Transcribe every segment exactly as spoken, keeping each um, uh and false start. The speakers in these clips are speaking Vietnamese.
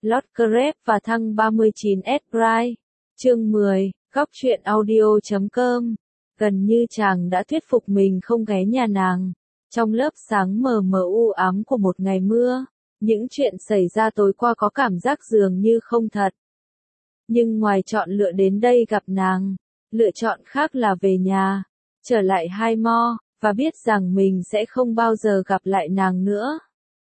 Lord Crep và thăng ba mươi chín S Pride. Chương mười, góc truyện audio chấm com. Gần như chàng đã thuyết phục mình không ghé nhà nàng. Trong lớp sáng mờ mờ u ám của một ngày mưa, những chuyện xảy ra tối qua có cảm giác dường như không thật. Nhưng ngoài chọn lựa đến đây gặp nàng, lựa chọn khác là về nhà, trở lại Highmore, và biết rằng mình sẽ không bao giờ gặp lại nàng nữa.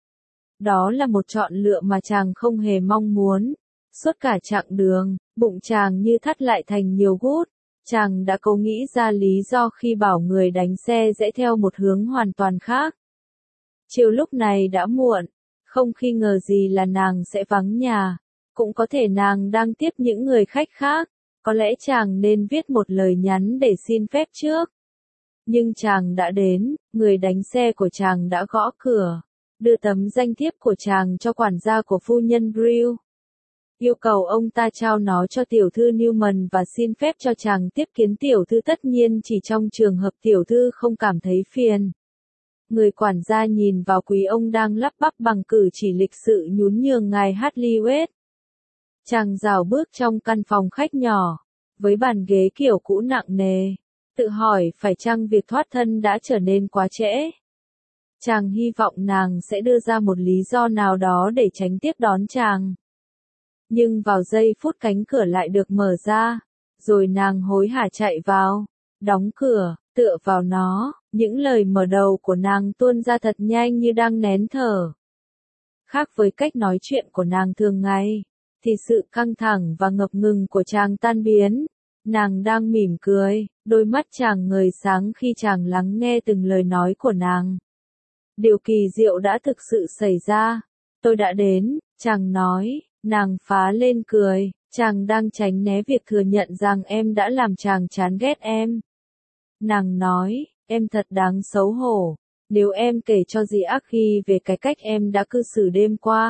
Đó là một chọn lựa mà chàng không hề mong muốn. Suốt cả chặng đường, bụng chàng như thắt lại thành nhiều gút. Chàng đã cố nghĩ ra lý do khi bảo người đánh xe rẽ theo một hướng hoàn toàn khác. Chiều lúc này đã muộn, không khi ngờ gì là nàng sẽ vắng nhà. Cũng có thể nàng đang tiếp những người khách khác. Có lẽ chàng nên viết một lời nhắn để xin phép trước. Nhưng chàng đã đến, người đánh xe của chàng đã gõ cửa, đưa tấm danh thiếp của chàng cho quản gia của phu nhân Brill. Yêu cầu ông ta trao nó cho tiểu thư Newman và xin phép cho chàng tiếp kiến tiểu thư, tất nhiên chỉ trong trường hợp tiểu thư không cảm thấy phiền. Người quản gia nhìn vào quý ông đang lắp bắp bằng cử chỉ lịch sự nhún nhường ngài Hartley West. Chàng rảo bước trong căn phòng khách nhỏ, với bàn ghế kiểu cũ nặng nề, tự hỏi phải chăng việc thoát thân đã trở nên quá trễ. Chàng hy vọng nàng sẽ đưa ra một lý do nào đó để tránh tiếp đón chàng. Nhưng vào giây phút cánh cửa lại được mở ra, rồi nàng hối hả chạy vào, đóng cửa, tựa vào nó, những lời mở đầu của nàng tuôn ra thật nhanh như đang nén thở. Khác với cách nói chuyện của nàng thường ngày, thì sự căng thẳng và ngập ngừng của chàng tan biến. Nàng đang mỉm cười, đôi mắt chàng ngời sáng khi chàng lắng nghe từng lời nói của nàng. Điều kỳ diệu đã thực sự xảy ra. Tôi đã đến, chàng nói, nàng phá lên cười, chàng đang tránh né việc thừa nhận rằng em đã làm chàng chán ghét em. Nàng nói, em thật đáng xấu hổ, nếu em kể cho dì Archie về cái cách em đã cư xử đêm qua.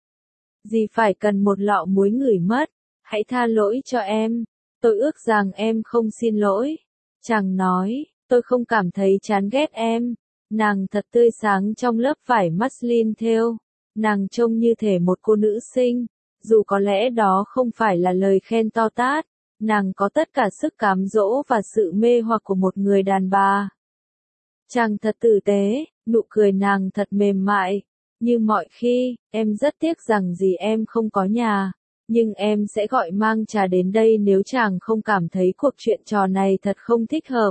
Dì phải cần một lọ muối ngửi mất, hãy tha lỗi cho em. Tôi ước rằng em không xin lỗi. Chàng nói, tôi không cảm thấy chán ghét em. Nàng thật tươi sáng trong lớp vải muslin thêu. Nàng trông như thể một cô nữ sinh. Dù có lẽ đó không phải là lời khen to tát. Nàng có tất cả sức cám dỗ và sự mê hoặc của một người đàn bà. Chàng thật tử tế, nụ cười nàng thật mềm mại. Như mọi khi, em rất tiếc rằng dì em không có nhà. Nhưng em sẽ gọi mang trà đến đây nếu chàng không cảm thấy cuộc chuyện trò này thật không thích hợp.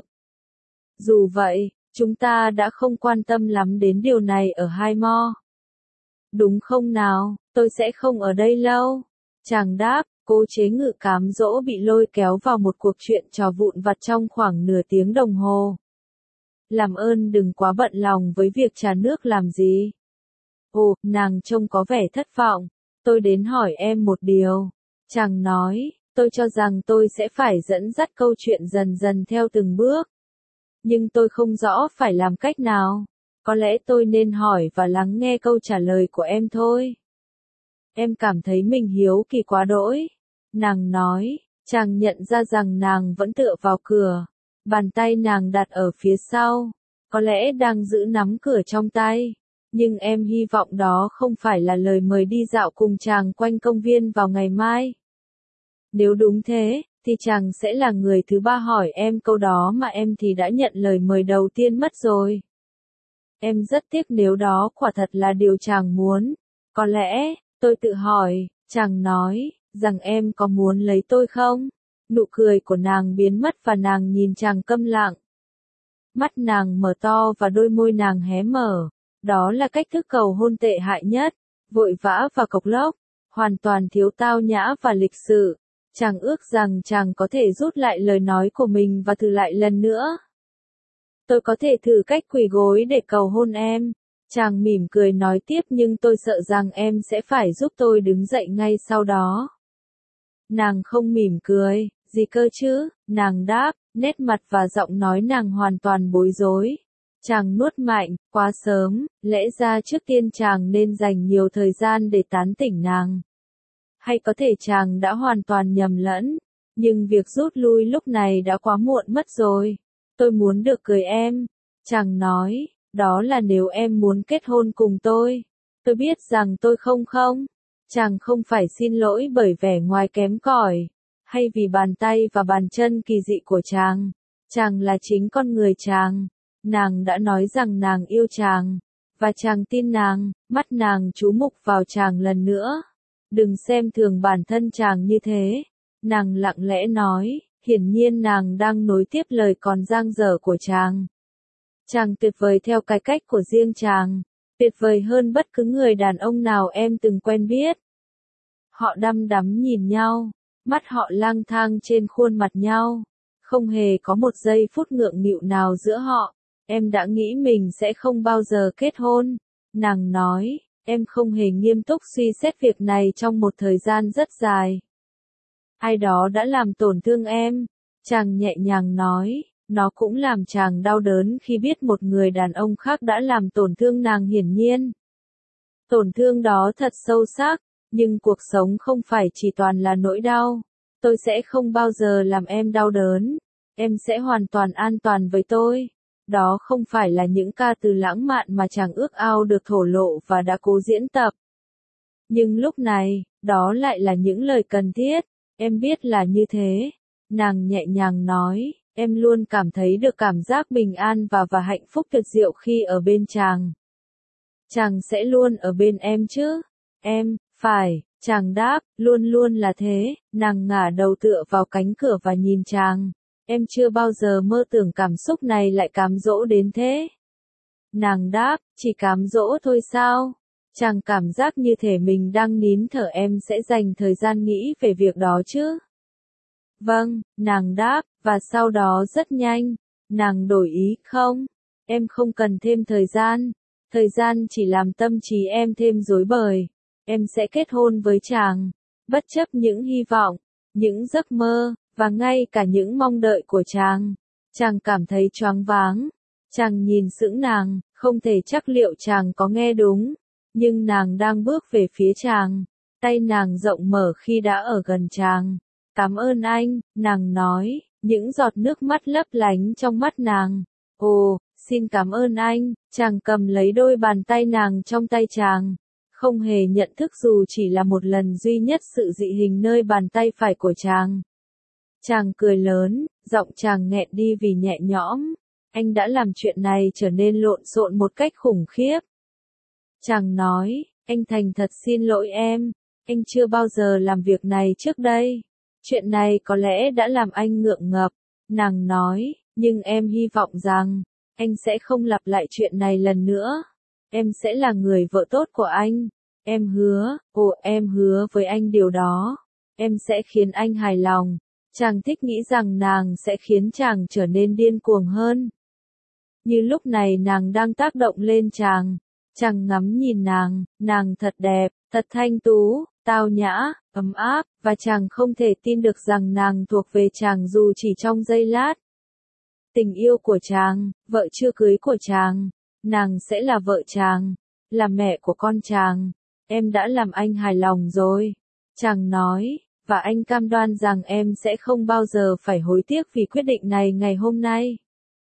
Dù vậy, chúng ta đã không quan tâm lắm đến điều này ở Highmore. Đúng không nào, tôi sẽ không ở đây lâu. Chàng đáp, cố chế ngự cám dỗ bị lôi kéo vào một cuộc chuyện trò vụn vặt trong khoảng nửa tiếng đồng hồ. Làm ơn đừng quá bận lòng với việc trà nước làm gì. Ồ, nàng trông có vẻ thất vọng. Tôi đến hỏi em một điều. Chàng nói, tôi cho rằng tôi sẽ phải dẫn dắt câu chuyện dần dần theo từng bước. Nhưng tôi không rõ phải làm cách nào. Có lẽ tôi nên hỏi và lắng nghe câu trả lời của em thôi. Em cảm thấy mình hiếu kỳ quá đỗi. Nàng nói, chàng nhận ra rằng nàng vẫn tựa vào cửa. Bàn tay nàng đặt ở phía sau. Có lẽ đang giữ nắm cửa trong tay. Nhưng em hy vọng đó không phải là lời mời đi dạo cùng chàng quanh công viên vào ngày mai. Nếu đúng thế, thì chàng sẽ là người thứ ba hỏi em câu đó mà em thì đã nhận lời mời đầu tiên mất rồi. Em rất tiếc nếu đó quả thật là điều chàng muốn. Có lẽ, tôi tự hỏi, chàng nói, rằng em có muốn lấy tôi không? Nụ cười của nàng biến mất và nàng nhìn chàng câm lặng. Mắt nàng mở to và đôi môi nàng hé mở. Đó là cách thức cầu hôn tệ hại nhất, vội vã và cộc lốc, hoàn toàn thiếu tao nhã và lịch sự. Chàng ước rằng chàng có thể rút lại lời nói của mình và thử lại lần nữa. Tôi có thể thử cách quỳ gối để cầu hôn em. Chàng mỉm cười nói tiếp, nhưng tôi sợ rằng em sẽ phải giúp tôi đứng dậy ngay sau đó. Nàng không mỉm cười, gì cơ chứ, nàng đáp, nét mặt và giọng nói nàng hoàn toàn bối rối. Chàng nuốt mạnh, quá sớm, lẽ ra trước tiên chàng nên dành nhiều thời gian để tán tỉnh nàng. Hay có thể chàng đã hoàn toàn nhầm lẫn, nhưng việc rút lui lúc này đã quá muộn mất rồi. Tôi muốn được cười em. Chàng nói, đó là nếu em muốn kết hôn cùng tôi. Tôi biết rằng tôi không không. Chàng không phải xin lỗi bởi vẻ ngoài kém cỏi, hay vì bàn tay và bàn chân kỳ dị của chàng. Chàng là chính con người chàng. Nàng đã nói rằng nàng yêu chàng, và chàng tin nàng, mắt nàng chú mục vào chàng lần nữa. Đừng xem thường bản thân chàng như thế. Nàng lặng lẽ nói, hiển nhiên nàng đang nối tiếp lời còn dang dở của chàng. Chàng tuyệt vời theo cái cách của riêng chàng, tuyệt vời hơn bất cứ người đàn ông nào em từng quen biết. Họ đăm đắm nhìn nhau, mắt họ lang thang trên khuôn mặt nhau, không hề có một giây phút ngượng nghịu nào giữa họ. Em đã nghĩ mình sẽ không bao giờ kết hôn, nàng nói, em không hề nghiêm túc suy xét việc này trong một thời gian rất dài. Ai đó đã làm tổn thương em, chàng nhẹ nhàng nói, nó cũng làm chàng đau đớn khi biết một người đàn ông khác đã làm tổn thương nàng hiển nhiên. Tổn thương đó thật sâu sắc, nhưng cuộc sống không phải chỉ toàn là nỗi đau. Tôi sẽ không bao giờ làm em đau đớn, em sẽ hoàn toàn an toàn với tôi. Đó không phải là những ca từ lãng mạn mà chàng ước ao được thổ lộ và đã cố diễn tập. Nhưng lúc này, đó lại là những lời cần thiết, em biết là như thế. Nàng nhẹ nhàng nói, em luôn cảm thấy được cảm giác bình an và và hạnh phúc tuyệt diệu khi ở bên chàng. Chàng sẽ luôn ở bên em chứ? Em, phải, chàng đáp, luôn luôn là thế. Nàng ngả đầu tựa vào cánh cửa và nhìn chàng. Em chưa bao giờ mơ tưởng cảm xúc này lại cám dỗ đến thế. Nàng đáp, chỉ cám dỗ thôi sao? Chàng cảm giác như thể mình đang nín thở, em sẽ dành thời gian nghĩ về việc đó chứ? Vâng, nàng đáp, và sau đó rất nhanh, nàng đổi ý, không, em không cần thêm thời gian. Thời gian chỉ làm tâm trí em thêm rối bời. Em sẽ kết hôn với chàng, bất chấp những hy vọng, những giấc mơ, và ngay cả những mong đợi của chàng. Chàng cảm thấy choáng váng. Chàng nhìn sững nàng, không thể chắc liệu chàng có nghe đúng. Nhưng nàng đang bước về phía chàng. Tay nàng rộng mở khi đã ở gần chàng. Cảm ơn anh, nàng nói, những giọt nước mắt lấp lánh trong mắt nàng. Ồ, xin cảm ơn anh. Chàng cầm lấy đôi bàn tay nàng trong tay chàng. Không hề nhận thức dù chỉ là một lần duy nhất sự dị hình nơi bàn tay phải của chàng. Chàng cười lớn, giọng chàng nghẹn đi vì nhẹ nhõm. Anh đã làm chuyện này trở nên lộn xộn một cách khủng khiếp. Chàng nói, anh thành thật xin lỗi em. Anh chưa bao giờ làm việc này trước đây. Chuyện này có lẽ đã làm anh ngượng ngập. Nàng nói, nhưng em hy vọng rằng, anh sẽ không lặp lại chuyện này lần nữa. Em sẽ là người vợ tốt của anh. Em hứa, ồ em hứa với anh điều đó. Em sẽ khiến anh hài lòng. Chàng thích nghĩ rằng nàng sẽ khiến chàng trở nên điên cuồng hơn. Như lúc này nàng đang tác động lên chàng. Chàng ngắm nhìn nàng, nàng thật đẹp, thật thanh tú, tao nhã, ấm áp, và chàng không thể tin được rằng nàng thuộc về chàng dù chỉ trong giây lát. Tình yêu của chàng, vợ chưa cưới của chàng, nàng sẽ là vợ chàng, là mẹ của con chàng. Em đã làm anh hài lòng rồi. Chàng nói, và anh cam đoan rằng em sẽ không bao giờ phải hối tiếc vì quyết định này ngày hôm nay.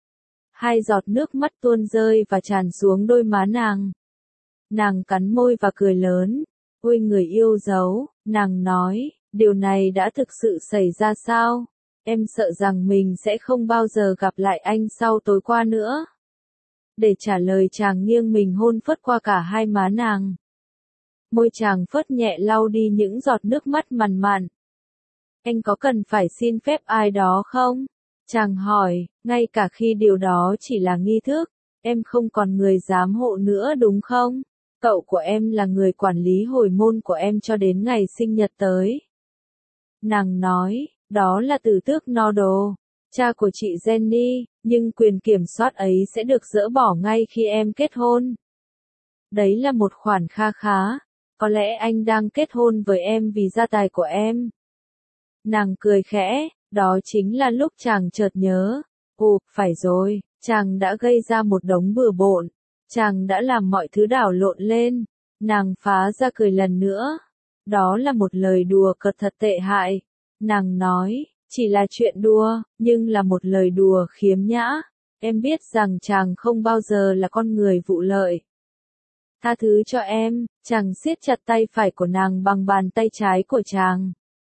Hai giọt nước mắt tuôn rơi và tràn xuống đôi má nàng. Nàng cắn môi và cười lớn. Ôi người yêu dấu, nàng nói, điều này đã thực sự xảy ra sao? Em sợ rằng mình sẽ không bao giờ gặp lại anh sau tối qua nữa. Để trả lời chàng nghiêng mình hôn phớt qua cả hai má nàng. Môi chàng phớt nhẹ lau đi những giọt nước mắt mằn mặn. Anh có cần phải xin phép ai đó không? Chàng hỏi, ngay cả khi điều đó chỉ là nghi thức, em không còn người giám hộ nữa đúng không? Cậu của em là người quản lý hồi môn của em cho đến ngày sinh nhật tới. Nàng nói, đó là tử tước Noddle, cha của chị Jenny, nhưng quyền kiểm soát ấy sẽ được dỡ bỏ ngay khi em kết hôn. Đấy là một khoản kha khá, có lẽ anh đang kết hôn với em vì gia tài của em. Nàng cười khẽ, đó chính là lúc chàng chợt nhớ. Ồ, phải rồi, chàng đã gây ra một đống bừa bộn. Chàng đã làm mọi thứ đảo lộn lên. Nàng phá ra cười lần nữa. Đó là một lời đùa cợt thật tệ hại. Nàng nói, chỉ là chuyện đùa, nhưng là một lời đùa khiếm nhã. Em biết rằng chàng không bao giờ là con người vụ lợi. Tha thứ cho em, chàng siết chặt tay phải của nàng bằng bàn tay trái của chàng.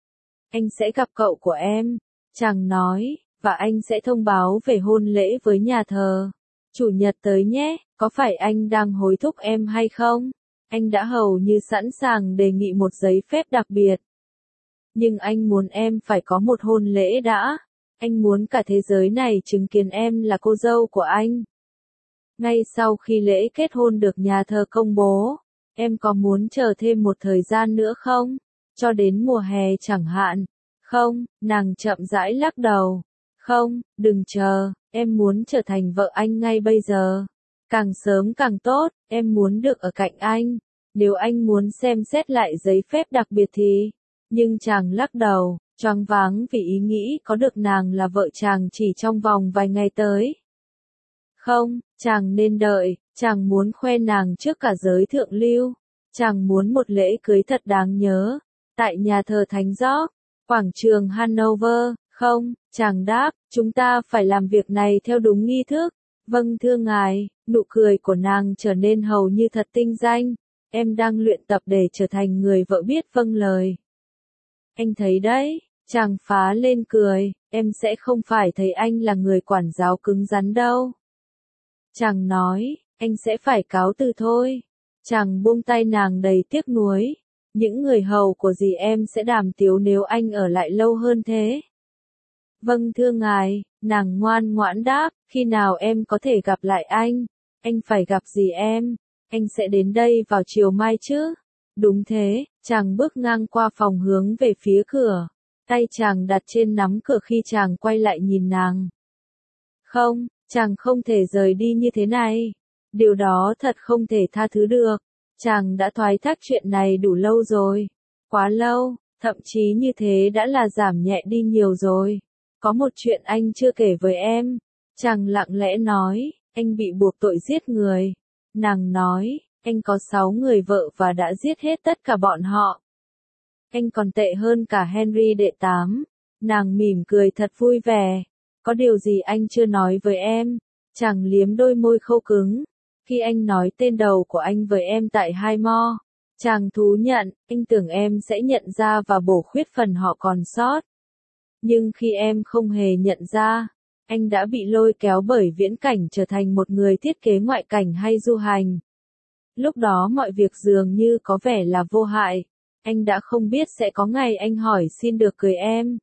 Anh sẽ gặp cậu của em, chàng nói, và anh sẽ thông báo về hôn lễ với nhà thờ. Chủ nhật tới nhé, có phải anh đang hối thúc em hay không? Anh đã hầu như sẵn sàng đề nghị một giấy phép đặc biệt. Nhưng anh muốn em phải có một hôn lễ đã. Anh muốn cả thế giới này chứng kiến em là cô dâu của anh. Ngay sau khi lễ kết hôn được nhà thờ công bố, em có muốn chờ thêm một thời gian nữa không? Cho đến mùa hè chẳng hạn. Không, nàng chậm rãi lắc đầu. Không, đừng chờ, em muốn trở thành vợ anh ngay bây giờ. Càng sớm càng tốt, em muốn được ở cạnh anh. Nếu anh muốn xem xét lại giấy phép đặc biệt thì... Nhưng chàng lắc đầu, choáng váng vì ý nghĩ có được nàng là vợ chàng chỉ trong vòng vài ngày tới. Không, chàng nên đợi, chàng muốn khoe nàng trước cả giới thượng lưu. Chàng muốn một lễ cưới thật đáng nhớ. Tại nhà thờ Thánh Giorgio, quảng trường Hanover. Không, chàng đáp, chúng ta phải làm việc này theo đúng nghi thức. Vâng thưa ngài, nụ cười của nàng trở nên hầu như thật tinh danh. Em đang luyện tập để trở thành người vợ biết vâng lời. Anh thấy đấy, chàng phá lên cười, em sẽ không phải thấy anh là người quản giáo cứng rắn đâu. Chàng nói, anh sẽ phải cáo từ thôi. Chàng buông tay nàng đầy tiếc nuối. Những người hầu của dì em sẽ đàm tiếu nếu anh ở lại lâu hơn thế. Vâng thưa ngài, nàng ngoan ngoãn đáp, khi nào em có thể gặp lại anh? Anh phải gặp dì em. Anh sẽ đến đây vào chiều mai chứ? Đúng thế, chàng bước ngang qua phòng hướng về phía cửa. Tay chàng đặt trên nắm cửa khi chàng quay lại nhìn nàng. Không, chàng không thể rời đi như thế này. Điều đó thật không thể tha thứ được. Chàng đã thoái thác chuyện này đủ lâu rồi. Quá lâu, thậm chí như thế đã là giảm nhẹ đi nhiều rồi. Có một chuyện anh chưa kể với em. Chàng lặng lẽ nói, anh bị buộc tội giết người. Nàng nói, anh có sáu người vợ và đã giết hết tất cả bọn họ. Anh còn tệ hơn cả Henry đệ tám. Nàng mỉm cười thật vui vẻ. Có điều gì anh chưa nói với em? Chàng liếm đôi môi khô cứng. Khi anh nói tên đầu của anh với em tại Highmore, chàng thú nhận, anh tưởng em sẽ nhận ra và bổ khuyết phần họ còn sót. Nhưng khi em không hề nhận ra, anh đã bị lôi kéo bởi viễn cảnh trở thành một người thiết kế ngoại cảnh hay du hành. Lúc đó mọi việc dường như có vẻ là vô hại. Anh đã không biết sẽ có ngày anh hỏi xin được cưới em.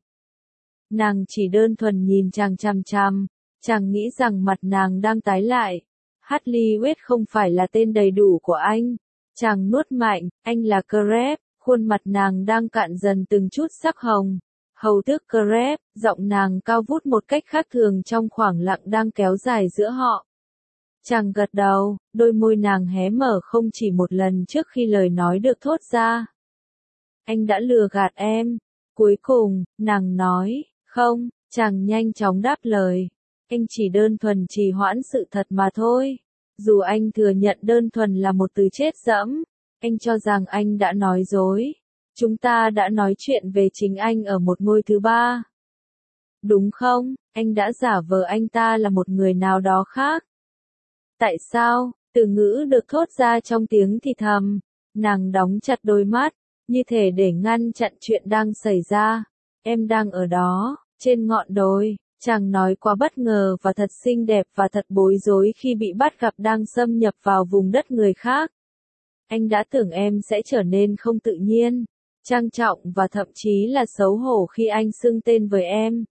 Nàng chỉ đơn thuần nhìn chàng chằm chằm, chàng nghĩ rằng mặt nàng đang tái lại. Hartley không phải là tên đầy đủ của anh. Chàng nuốt mạnh, anh là Crab, khuôn mặt nàng đang cạn dần từng chút sắc hồng. Hầu tước Crab, giọng nàng cao vút một cách khác thường trong khoảng lặng đang kéo dài giữa họ. Chàng gật đầu, đôi môi nàng hé mở không chỉ một lần trước khi lời nói được thốt ra. Anh đã lừa gạt em. Cuối cùng, nàng nói, không, chàng nhanh chóng đáp lời. Anh chỉ đơn thuần trì hoãn sự thật mà thôi. Dù anh thừa nhận đơn thuần là một từ chết dẫm, anh cho rằng anh đã nói dối. Chúng ta đã nói chuyện về chính anh ở một ngôi thứ ba. Đúng không, anh đã giả vờ anh ta là một người nào đó khác. Tại sao? Từ ngữ được thốt ra trong tiếng thì thầm. Nàng đóng chặt đôi mắt, như thể để ngăn chặn chuyện đang xảy ra. Em đang ở đó, trên ngọn đồi. Chàng nói quá bất ngờ và thật xinh đẹp và thật bối rối khi bị bắt gặp đang xâm nhập vào vùng đất người khác. Anh đã tưởng em sẽ trở nên không tự nhiên, trang trọng và thậm chí là xấu hổ khi anh xưng tên với em.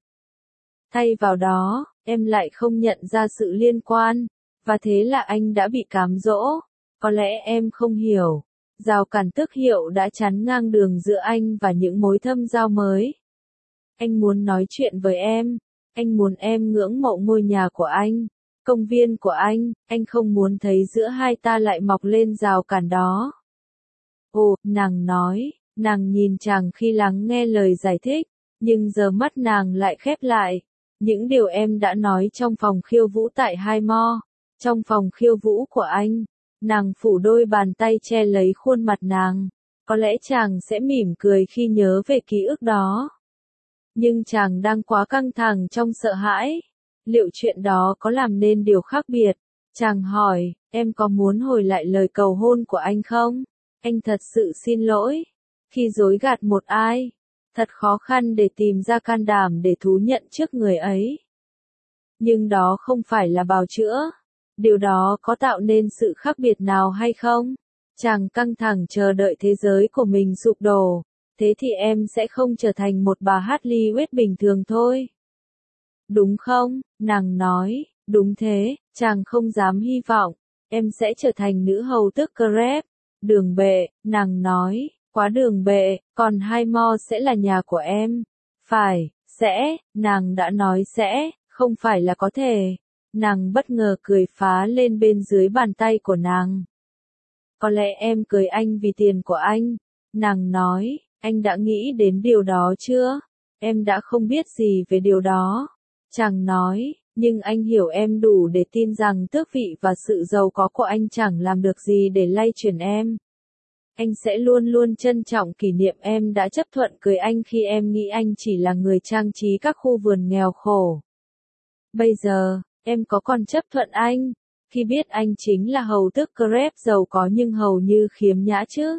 Thay vào đó, em lại không nhận ra sự liên quan, và thế là anh đã bị cám dỗ. Có lẽ em không hiểu, rào cản tước hiệu đã chắn ngang đường giữa anh và những mối thâm giao mới. Anh muốn nói chuyện với em. Anh muốn em ngưỡng mộ ngôi nhà của anh, công viên của anh, anh không muốn thấy giữa hai ta lại mọc lên rào cản đó. Ồ, nàng nói, nàng nhìn chàng khi lắng nghe lời giải thích, nhưng giờ mắt nàng lại khép lại. Những điều em đã nói trong phòng khiêu vũ tại Highmore, trong phòng khiêu vũ của anh, nàng phủ đôi bàn tay che lấy khuôn mặt nàng. Có lẽ chàng sẽ mỉm cười khi nhớ về ký ức đó. Nhưng chàng đang quá căng thẳng trong sợ hãi. Liệu chuyện đó có làm nên điều khác biệt? Chàng hỏi, em có muốn hồi lại lời cầu hôn của anh không? Anh thật sự xin lỗi. Khi dối gạt một ai, thật khó khăn để tìm ra can đảm để thú nhận trước người ấy. Nhưng đó không phải là bào chữa. Điều đó có tạo nên sự khác biệt nào hay không? Chàng căng thẳng chờ đợi thế giới của mình sụp đổ. Thế thì em sẽ không trở thành một bà Hartley bình thường thôi. Đúng không? Nàng nói, đúng thế, chàng không dám hy vọng. Em sẽ trở thành nữ hầu tước Crep. Đường bệ, nàng nói, quá đường bệ, còn Highmore sẽ là nhà của em. Phải, sẽ, nàng đã nói sẽ, không phải là có thể. Nàng bất ngờ cười phá lên bên dưới bàn tay của nàng. Có lẽ em cưới anh vì tiền của anh. Nàng nói, anh đã nghĩ đến điều đó chưa? Em đã không biết gì về điều đó. Chàng nói, nhưng anh hiểu em đủ để tin rằng tước vị và sự giàu có của anh chẳng làm được gì để lay chuyển em. Anh sẽ luôn luôn trân trọng kỷ niệm em đã chấp thuận cưới anh khi em nghĩ anh chỉ là người trang trí các khu vườn nghèo khổ. Bây giờ, em có còn chấp thuận anh, khi biết anh chính là hầu tước Crep giàu có nhưng hầu như khiếm nhã chứ?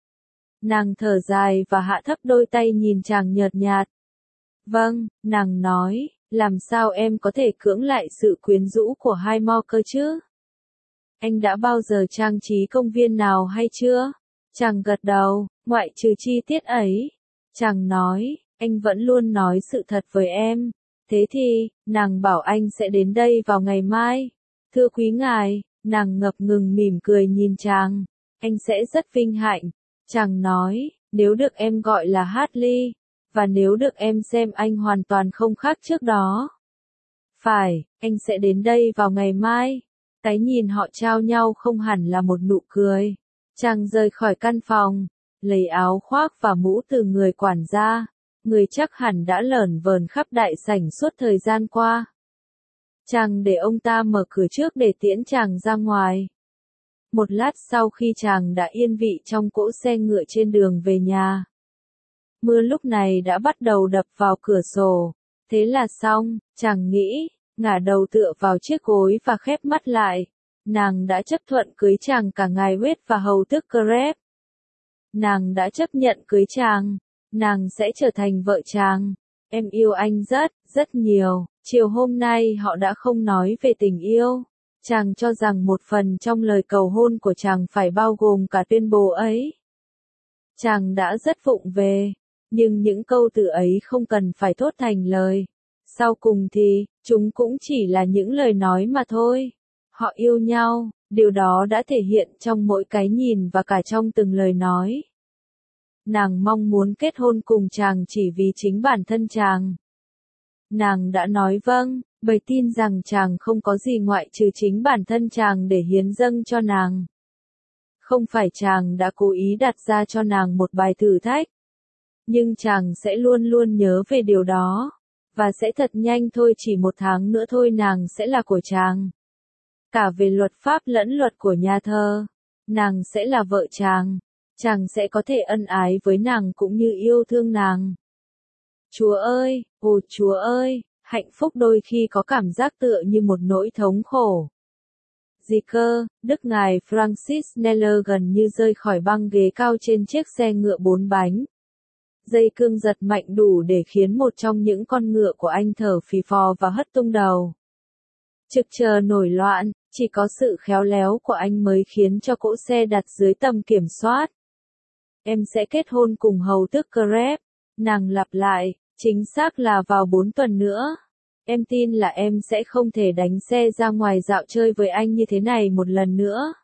Nàng thở dài và hạ thấp đôi tay nhìn chàng nhợt nhạt. Vâng, nàng nói, làm sao em có thể cưỡng lại sự quyến rũ của Highmore cơ chứ? Anh đã bao giờ trang trí công viên nào hay chưa? Chàng gật đầu, ngoại trừ chi tiết ấy. Chàng nói, anh vẫn luôn nói sự thật với em. Thế thì, nàng bảo anh sẽ đến đây vào ngày mai. Thưa quý ngài, nàng ngập ngừng mỉm cười nhìn chàng. Anh sẽ rất vinh hạnh. Chàng nói, nếu được em gọi là Hartley, và nếu được em xem anh hoàn toàn không khác trước đó. Phải, anh sẽ đến đây vào ngày mai. Cái nhìn họ trao nhau không hẳn là một nụ cười. Chàng rời khỏi căn phòng, lấy áo khoác và mũ từ người quản gia. Người chắc hẳn đã lởn vởn khắp đại sảnh suốt thời gian qua. Chàng để ông ta mở cửa trước để tiễn chàng ra ngoài. Một lát sau khi chàng đã yên vị trong cỗ xe ngựa trên đường về nhà. Mưa lúc này đã bắt đầu đập vào cửa sổ. Thế là xong, chàng nghĩ, ngả đầu tựa vào chiếc gối và khép mắt lại. Nàng đã chấp thuận cưới chàng cả ngài Wade và hầu tước Crep. Nàng đã chấp nhận cưới chàng. Nàng sẽ trở thành vợ chàng. Em yêu anh rất, rất nhiều. Chiều hôm nay họ đã không nói về tình yêu. Chàng cho rằng một phần trong lời cầu hôn của chàng phải bao gồm cả tuyên bố ấy. Chàng đã rất vụng về. Nhưng những câu từ ấy không cần phải thốt thành lời. Sau cùng thì, chúng cũng chỉ là những lời nói mà thôi. Họ yêu nhau, điều đó đã thể hiện trong mỗi cái nhìn và cả trong từng lời nói. Nàng mong muốn kết hôn cùng chàng chỉ vì chính bản thân chàng. Nàng đã nói vâng, bởi tin rằng chàng không có gì ngoại trừ chính bản thân chàng để hiến dâng cho nàng. Không phải chàng đã cố ý đặt ra cho nàng một bài thử thách. Nhưng chàng sẽ luôn luôn nhớ về điều đó. Và sẽ thật nhanh thôi, chỉ một tháng nữa thôi nàng sẽ là của chàng. Cả về luật pháp lẫn luật của nhà thơ. Nàng sẽ là vợ chàng. Chàng sẽ có thể ân ái với nàng cũng như yêu thương nàng. Chúa ơi, ồ Chúa ơi, hạnh phúc đôi khi có cảm giác tựa như một nỗi thống khổ. Gì cơ, Đức ngài Francis Kneller gần như rơi khỏi băng ghế cao trên chiếc xe ngựa bốn bánh. Dây cương giật mạnh đủ để khiến một trong những con ngựa của anh thở phì phò và hất tung đầu. Trực chờ nổi loạn, chỉ có sự khéo léo của anh mới khiến cho cỗ xe đặt dưới tầm kiểm soát. Em sẽ kết hôn cùng hầu tước Crep. Nàng lặp lại, chính xác là vào bốn tuần nữa. Em tin là em sẽ không thể đánh xe ra ngoài dạo chơi với anh như thế này một lần nữa.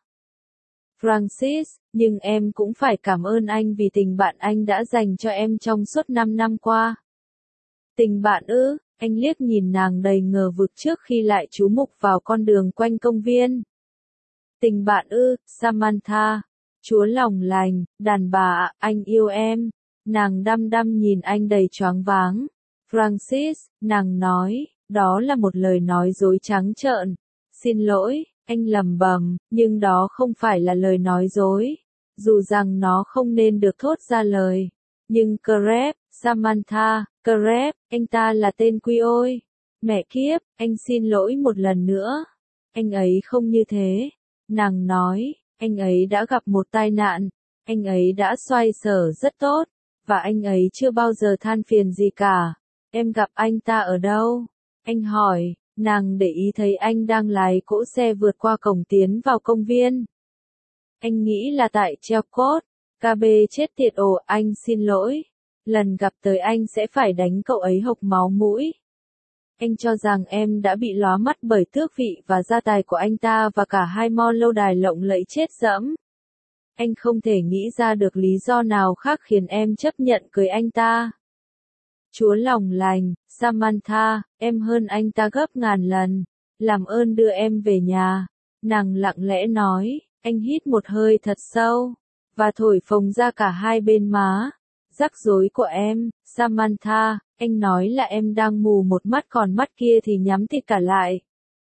Francis, nhưng em cũng phải cảm ơn anh vì tình bạn anh đã dành cho em trong suốt năm năm qua. Tình bạn ư? Anh liếc nhìn nàng đầy ngờ vực trước khi lại chú mục vào con đường quanh công viên. Tình bạn ư, Samantha. Chúa lòng lành, đàn bà ạ, anh yêu em. Nàng đăm đăm nhìn anh đầy choáng váng. Francis, nàng nói, đó là một lời nói dối trắng trợn. Xin lỗi, anh lẩm bẩm, nhưng đó không phải là lời nói dối. Dù rằng nó không nên được thốt ra lời. Nhưng Crep, Samantha, Crep, anh ta là tên quy ôi. Mẹ kiếp, anh xin lỗi một lần nữa. Anh ấy không như thế. Nàng nói, anh ấy đã gặp một tai nạn, anh ấy đã xoay sở rất tốt, và anh ấy chưa bao giờ than phiền gì cả. Em gặp anh ta ở đâu? Anh hỏi, nàng để ý thấy anh đang lái cỗ xe vượt qua cổng tiến vào công viên. Anh nghĩ là tại Chelmsford. ca bê chết tiệt ồ, anh xin lỗi. Lần gặp tới anh sẽ phải đánh cậu ấy hộc máu mũi. Anh cho rằng em đã bị lóa mắt bởi tước vị và gia tài của anh ta và cả hai món lâu đài lộng lẫy chết dẫm. Anh không thể nghĩ ra được lý do nào khác khiến em chấp nhận cưới anh ta. Chúa lòng lành, Samantha, em hơn anh ta gấp ngàn lần. Làm ơn đưa em về nhà. Nàng lặng lẽ nói, anh hít một hơi thật sâu, và thổi phồng ra cả hai bên má. Rắc rối của em, Samantha, anh nói là em đang mù một mắt còn mắt kia thì nhắm thịt cả lại.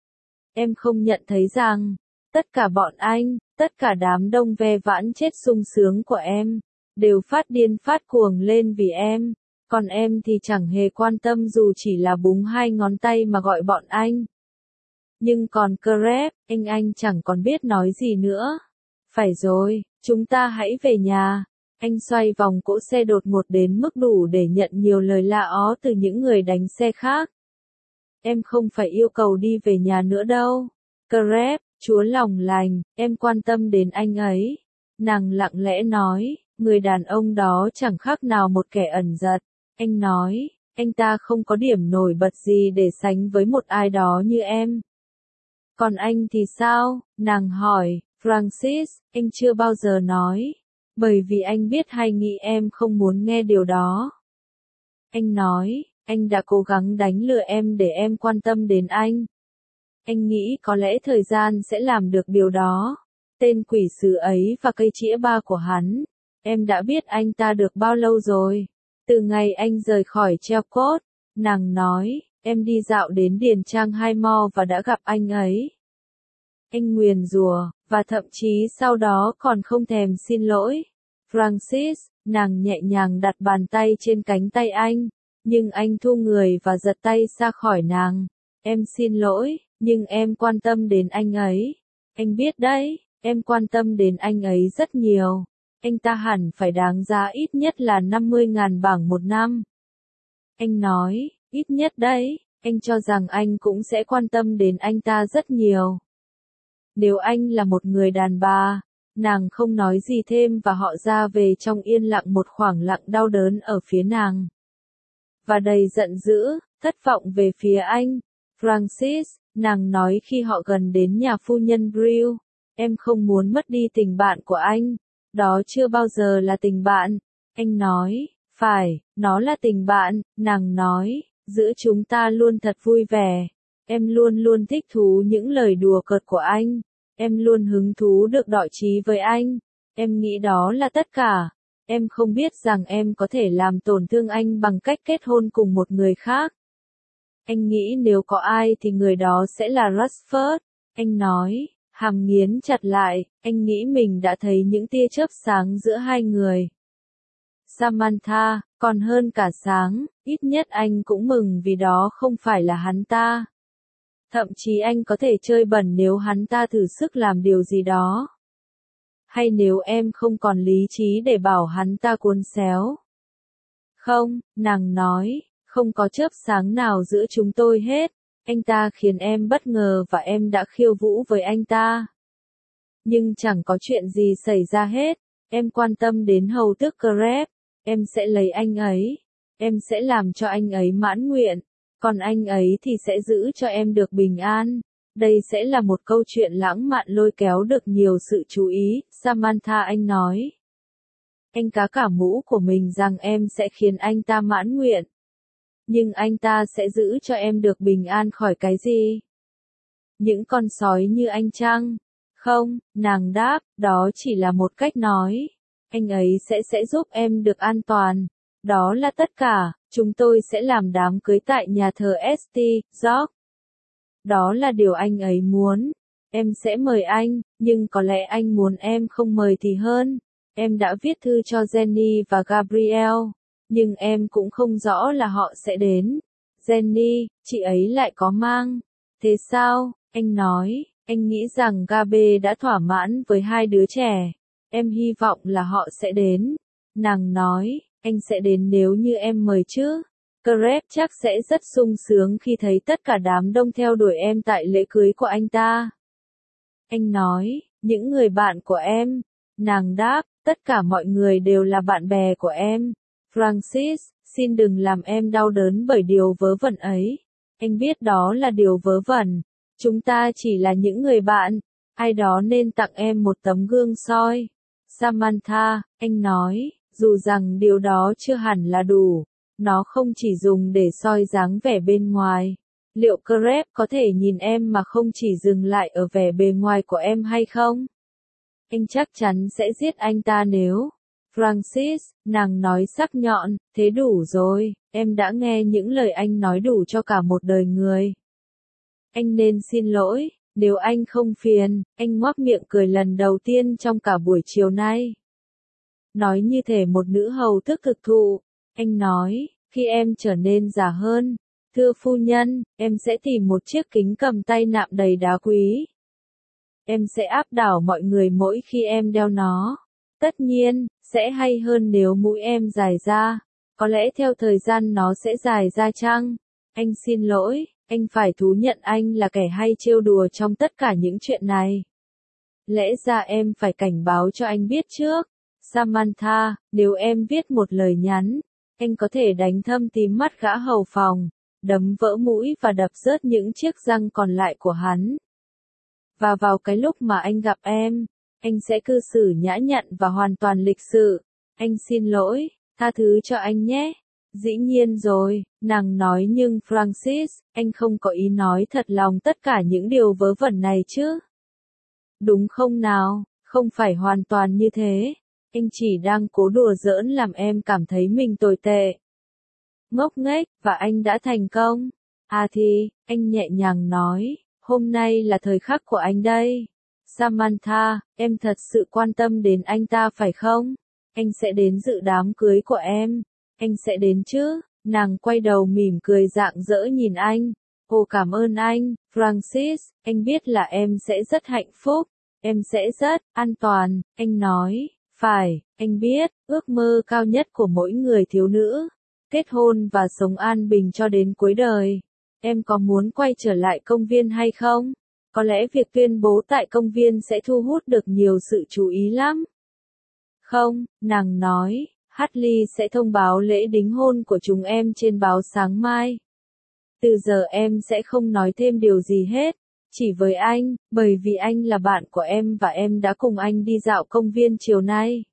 Em không nhận thấy rằng, tất cả bọn anh, tất cả đám đông ve vãn chết sung sướng của em, đều phát điên phát cuồng lên vì em, còn em thì chẳng hề quan tâm dù chỉ là búng hai ngón tay mà gọi bọn anh. Nhưng còn Crab, anh anh chẳng còn biết nói gì nữa. Phải rồi, chúng ta hãy về nhà. Anh xoay vòng cỗ xe đột ngột đến mức đủ để nhận nhiều lời la ó từ những người đánh xe khác. Em không phải yêu cầu đi về nhà nữa đâu. Crab, chúa lòng lành, em quan tâm đến anh ấy. Nàng lặng lẽ nói, người đàn ông đó chẳng khác nào một kẻ ẩn giật. Anh nói, anh ta không có điểm nổi bật gì để sánh với một ai đó như em. Còn anh thì sao? Nàng hỏi, Francis, anh chưa bao giờ nói. Bởi vì anh biết hay nghĩ em không muốn nghe điều đó. Anh nói, anh đã cố gắng đánh lừa em để em quan tâm đến anh. Anh nghĩ có lẽ thời gian sẽ làm được điều đó. Tên quỷ sứ ấy và cây chĩa ba của hắn. Em đã biết anh ta được bao lâu rồi? Từ ngày anh rời khỏi Chelmsford, nàng nói, em đi dạo đến Điền Trang Highmore và đã gặp anh ấy. Anh nguyền rủa, và thậm chí sau đó còn không thèm xin lỗi. Francis, nàng nhẹ nhàng đặt bàn tay trên cánh tay anh, nhưng anh thu người và giật tay ra khỏi nàng. Em xin lỗi, nhưng em quan tâm đến anh ấy. Anh biết đấy, em quan tâm đến anh ấy rất nhiều. Anh ta hẳn phải đáng giá ít nhất là năm mươi ngàn bảng một năm. Anh nói, ít nhất đấy, anh cho rằng anh cũng sẽ quan tâm đến anh ta rất nhiều. Nếu anh là một người đàn bà, nàng không nói gì thêm và họ ra về trong yên lặng một khoảng lặng đau đớn ở phía nàng. Và đầy giận dữ, thất vọng về phía anh. Francis, nàng nói khi họ gần đến nhà phu nhân Brill, em không muốn mất đi tình bạn của anh. Đó chưa bao giờ là tình bạn. Anh nói, phải, nó là tình bạn, nàng nói, giữa chúng ta luôn thật vui vẻ. Em luôn luôn thích thú những lời đùa cợt của anh. Em luôn hứng thú được đọ trí với anh. Em nghĩ đó là tất cả. Em không biết rằng em có thể làm tổn thương anh bằng cách kết hôn cùng một người khác. Anh nghĩ nếu có ai thì người đó sẽ là Rashford. Anh nói, hàm nghiến chặt lại, anh nghĩ mình đã thấy những tia chớp sáng giữa hai người. Samantha, còn hơn cả sáng, ít nhất anh cũng mừng vì đó không phải là hắn ta. Thậm chí anh có thể chơi bẩn nếu hắn ta thử sức làm điều gì đó. Hay nếu em không còn lý trí để bảo hắn ta cuốn xéo. Không, nàng nói, không có chớp sáng nào giữa chúng tôi hết. Anh ta khiến em bất ngờ và em đã khiêu vũ với anh ta. Nhưng chẳng có chuyện gì xảy ra hết. Em quan tâm đến hầu tước Crab. Em sẽ lấy anh ấy. Em sẽ làm cho anh ấy mãn nguyện. Còn anh ấy thì sẽ giữ cho em được bình an. Đây sẽ là một câu chuyện lãng mạn lôi kéo được nhiều sự chú ý, Samantha anh nói. Anh cá cả mũ của mình rằng em sẽ khiến anh ta mãn nguyện. Nhưng anh ta sẽ giữ cho em được bình an khỏi cái gì? Những con sói như anh chăng? Không, nàng đáp, đó chỉ là một cách nói. Anh ấy sẽ sẽ giúp em được an toàn. Đó là tất cả, chúng tôi sẽ làm đám cưới tại nhà thờ ét tê, George. Đó là điều anh ấy muốn. Em sẽ mời anh, nhưng có lẽ anh muốn em không mời thì hơn. Em đã viết thư cho Jenny và Gabriel, nhưng em cũng không rõ là họ sẽ đến. Jenny, chị ấy lại có mang. Thế sao? Anh nói, Anh nghĩ rằng Gabe đã thỏa mãn với hai đứa trẻ. Em hy vọng là họ sẽ đến. Nàng nói, anh sẽ đến nếu như em mời chứ. Crab chắc sẽ rất sung sướng khi thấy tất cả đám đông theo đuổi em tại lễ cưới của anh ta. Anh nói, những người bạn của em. Nàng đáp, tất cả mọi người đều là bạn bè của em. Francis, xin đừng làm em đau đớn bởi điều vớ vẩn ấy. Anh biết đó là điều vớ vẩn. Chúng ta chỉ là những người bạn. Ai đó nên tặng em một tấm gương soi. Samantha, anh nói, dù rằng điều đó chưa hẳn là đủ. Nó không chỉ dùng để soi dáng vẻ bên ngoài. Liệu Crab có thể nhìn em mà không chỉ dừng lại ở vẻ bề ngoài của em hay không? Anh chắc chắn sẽ giết anh ta nếu. Francis, nàng nói sắc nhọn, thế đủ rồi, em đã nghe những lời anh nói đủ cho cả một đời người. Anh nên xin lỗi, nếu anh không phiền, anh ngoác miệng cười lần đầu tiên trong cả buổi chiều nay. Nói như thể một nữ hầu thức thực thụ, anh nói, khi em trở nên già hơn, thưa phu nhân, em sẽ tìm một chiếc kính cầm tay nạm đầy đá quý. Em sẽ áp đảo mọi người mỗi khi em đeo nó. Tất nhiên, sẽ hay hơn nếu mũi em dài ra. Có lẽ theo thời gian nó sẽ dài ra chăng? Anh xin lỗi, anh phải thú nhận anh là kẻ hay trêu đùa trong tất cả những chuyện này. Lẽ ra em phải cảnh báo cho anh biết trước. Samantha, nếu em viết một lời nhắn, anh có thể đánh thâm tím mắt gã hầu phòng, đấm vỡ mũi và đập rớt những chiếc răng còn lại của hắn. Và vào cái lúc mà anh gặp em, anh sẽ cư xử nhã nhặn và hoàn toàn lịch sự. Anh xin lỗi, tha thứ cho anh nhé. Dĩ nhiên rồi, nàng nói, nhưng Francis, anh không có ý nói thật lòng tất cả những điều vớ vẩn này chứ. Đúng không nào, không phải hoàn toàn như thế. Anh chỉ đang cố đùa giỡn làm em cảm thấy mình tồi tệ. Ngốc nghếch, và anh đã thành công. À thì, anh nhẹ nhàng nói, hôm nay là thời khắc của anh đây. Samantha, em thật sự quan tâm đến anh ta phải không? Anh sẽ đến dự đám cưới của em. Anh sẽ đến chứ? Nàng quay đầu mỉm cười rạng rỡ nhìn anh. Ồ, cảm ơn anh, Francis, anh biết là em sẽ rất hạnh phúc. Em sẽ rất an toàn, anh nói. Phải, anh biết, ước mơ cao nhất của mỗi người thiếu nữ. Kết hôn và sống an bình cho đến cuối đời. Em có muốn quay trở lại công viên hay không? Có lẽ việc tuyên bố tại công viên sẽ thu hút được nhiều sự chú ý lắm. Không, nàng nói, Hartley sẽ thông báo lễ đính hôn của chúng em trên báo sáng mai. Từ giờ em sẽ không nói thêm điều gì hết, chỉ với anh, bởi vì anh là bạn của em và em đã cùng anh đi dạo công viên chiều nay.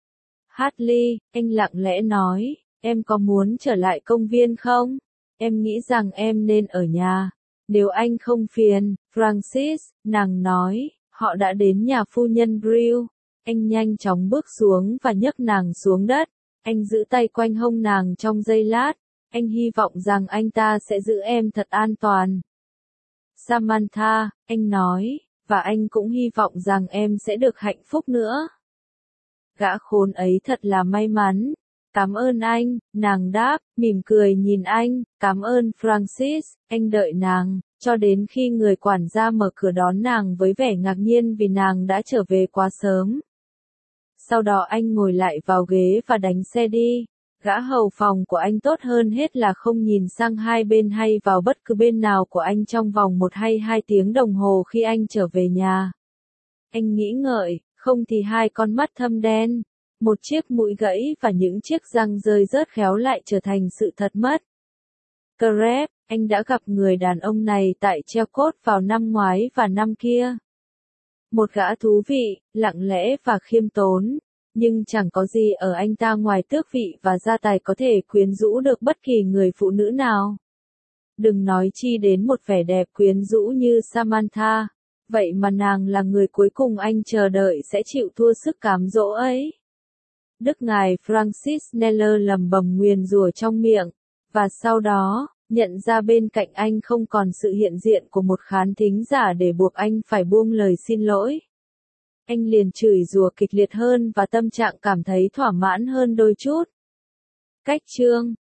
Hartley, anh lặng lẽ nói, em có muốn trở lại công viên không? Em nghĩ rằng em nên ở nhà. Nếu anh không phiền, Francis, nàng nói, họ đã đến nhà phu nhân Brill. Anh nhanh chóng bước xuống và nhấc nàng xuống đất. Anh giữ tay quanh hông nàng trong giây lát. Anh hy vọng rằng anh ta sẽ giữ em thật an toàn. Samantha, anh nói, và anh cũng hy vọng rằng em sẽ được hạnh phúc nữa. Gã khốn ấy thật là may mắn. Cảm ơn anh, nàng đáp, mỉm cười nhìn anh, cảm ơn Francis, anh đợi nàng, cho đến khi người quản gia mở cửa đón nàng với vẻ ngạc nhiên vì nàng đã trở về quá sớm. Sau đó anh ngồi lại vào ghế và đánh xe đi. Gã hầu phòng của anh tốt hơn hết là không nhìn sang hai bên hay vào bất cứ bên nào của anh trong vòng một hay hai tiếng đồng hồ khi anh trở về nhà. Anh nghĩ ngợi, không thì hai con mắt thâm đen, một chiếc mũi gãy và những chiếc răng rơi rớt khéo lại trở thành sự thật mất. Crab, anh đã gặp người đàn ông này tại Chelcott vào năm ngoái và năm kia. Một gã thú vị, lặng lẽ và khiêm tốn, nhưng chẳng có gì ở anh ta ngoài tước vị và gia tài có thể quyến rũ được bất kỳ người phụ nữ nào. Đừng nói chi đến một vẻ đẹp quyến rũ như Samantha, vậy mà nàng là người cuối cùng anh chờ đợi sẽ chịu thua sức cám dỗ ấy. Đức ngài Francis Kneller lầm bầm nguyền rủa trong miệng, và sau đó, nhận ra bên cạnh anh không còn sự hiện diện của một khán thính giả để buộc anh phải buông lời xin lỗi. Anh liền chửi rủa kịch liệt hơn và tâm trạng cảm thấy thỏa mãn hơn đôi chút. Cách chương